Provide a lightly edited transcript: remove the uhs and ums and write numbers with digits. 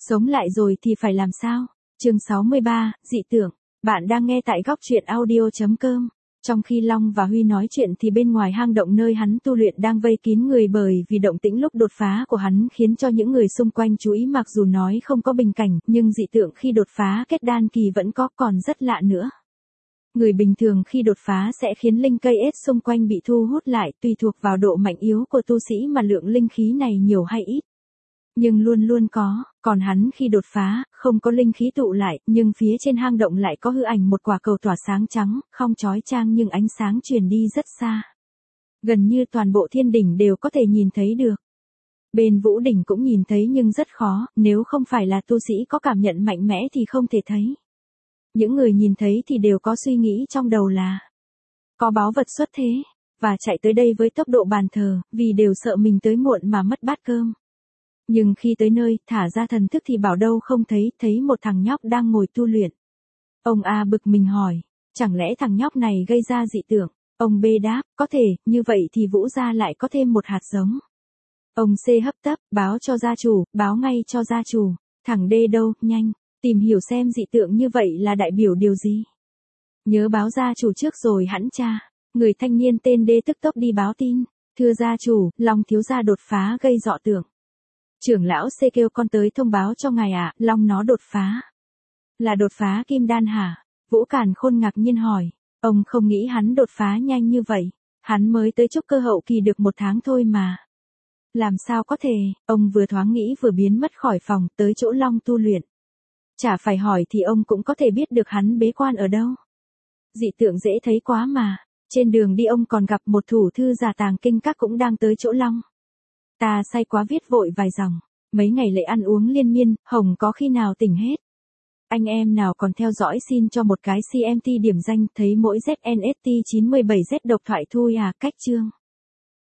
Sống lại rồi thì phải làm sao? Chương 63, dị tưởng. Bạn đang nghe tại góc truyện audio.com. Trong khi Long và Huy nói chuyện thì bên ngoài hang động nơi hắn tu luyện đang vây kín người, bởi vì động tĩnh lúc đột phá của hắn khiến cho những người xung quanh chú ý. Mặc dù nói không có bình cảnh, nhưng dị tượng khi đột phá kết đan kỳ vẫn có, còn rất lạ nữa. Người bình thường khi đột phá sẽ khiến linh cây ết xung quanh bị thu hút lại, tùy thuộc vào độ mạnh yếu của tu sĩ mà lượng linh khí này nhiều hay ít. Nhưng luôn luôn có, còn hắn khi đột phá, không có linh khí tụ lại, nhưng phía trên hang động lại có hư ảnh một quả cầu tỏa sáng trắng, không chói chang nhưng ánh sáng truyền đi rất xa. Gần như toàn bộ thiên đỉnh đều có thể nhìn thấy được. Bên vũ đỉnh cũng nhìn thấy nhưng rất khó, nếu không phải là tu sĩ có cảm nhận mạnh mẽ thì không thể thấy. Những người nhìn thấy thì đều có suy nghĩ trong đầu là có báu vật xuất thế, và chạy tới đây với tốc độ bàn thờ, vì đều sợ mình tới muộn mà mất bát cơm. Nhưng khi tới nơi, thả ra thần thức thì bảo đâu không thấy một thằng nhóc đang ngồi tu luyện. Ông A bực mình hỏi, chẳng lẽ thằng nhóc này gây ra dị tưởng? Ông B đáp, có thể, như vậy thì Vũ gia lại có thêm một hạt giống. Ông C hấp tấp, báo cho gia chủ, báo ngay cho gia chủ. Thằng D đâu, nhanh, tìm hiểu xem dị tượng như vậy là đại biểu điều gì. Nhớ báo gia chủ trước rồi hẵng tra. Người thanh niên tên D tức tốc đi báo tin. Thưa gia chủ, Long thiếu gia đột phá gây dọ tưởng. Trưởng lão C kêu con tới thông báo cho ngài ạ, Long nó đột phá. Là đột phá kim đan hả? Vũ Càn Khôn ngạc nhiên hỏi. Ông không nghĩ hắn đột phá nhanh như vậy. Hắn mới tới trúc cơ hậu kỳ được 1 tháng thôi mà. Làm sao có thể? Ông vừa thoáng nghĩ vừa biến mất khỏi phòng, tới chỗ Long tu luyện. Chả phải hỏi thì ông cũng có thể biết được hắn bế quan ở đâu. Dị tượng dễ thấy quá mà. Trên đường đi ông còn gặp một thủ thư giả tàng kinh các cũng đang tới chỗ Long. Ta say quá viết vội vài dòng. Mấy ngày lễ ăn uống liên miên, Hồng có khi nào tỉnh hết. Anh em nào còn theo dõi xin cho một cái CMT điểm danh, thấy mỗi ZNST 97Z độc thoại thôi à, cách chương.